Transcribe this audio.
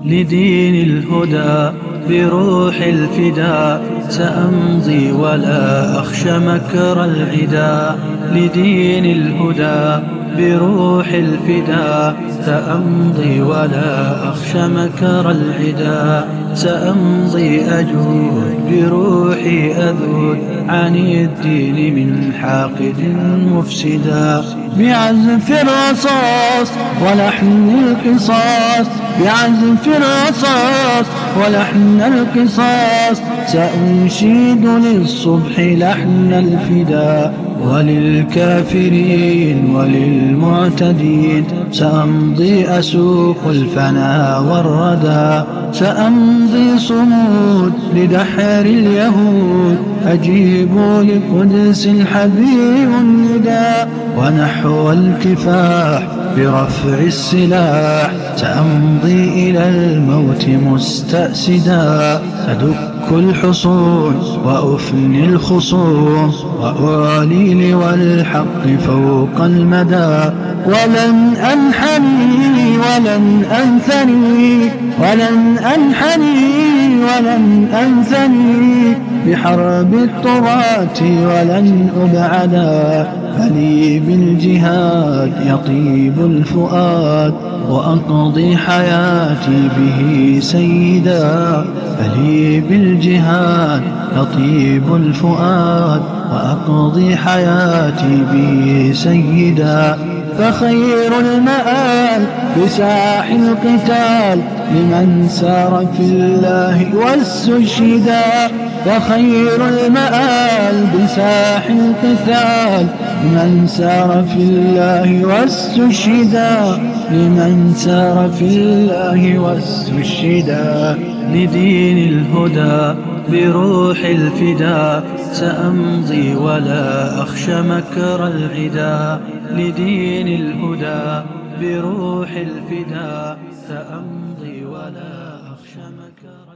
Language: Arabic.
لدين الهدى بروح الفداء سأمضي ولا أخشى مكر العدا. لدين الهدى بروح الفداء سأمضي ولا أخشى مكر العدا. سأمضي أجود بروحي أذود عن الدين من حاقد مفسدا. بعزف الرصاص ولحن القصاص، بعزف الرصاص ولحن القصاص، سأنشيد للصبح لحن الفداء. وللكافرين وللمعتدين سأمضي أسوق الفنا والردى. سأمضي صمود لدحر اليهود، أجيب لقدس الحبيب النداء. ونحو الكفاح برفع السلاح سأمضي إلى الموت مستأسدا. أدك الحصون وأفني الخصوم وأعلي لواء الحق فوق المدى. ولن أنحني ولن أنثني، ولن أنحني ولن أنثني بحرب الطغاة ولن أبعدا. فلي بالجهاد يطيب الفؤاد وأقضي حياتي به سيدا. فلي بالجهاد يطيب الفؤاد وأقضي حياتي به سيدا. فخير المآل بساح القتال لمن سار في الله واستشهدا. فخير المآل بساح القتال لمن سار في الله واستشهدا. لمن سار في الله واستشهدا. لدين الهدى بروح الفداء سأمضي ولا أخشى مكر العدا. لدين الهدى بروح الفداء سأمضي ولا أخشى مكر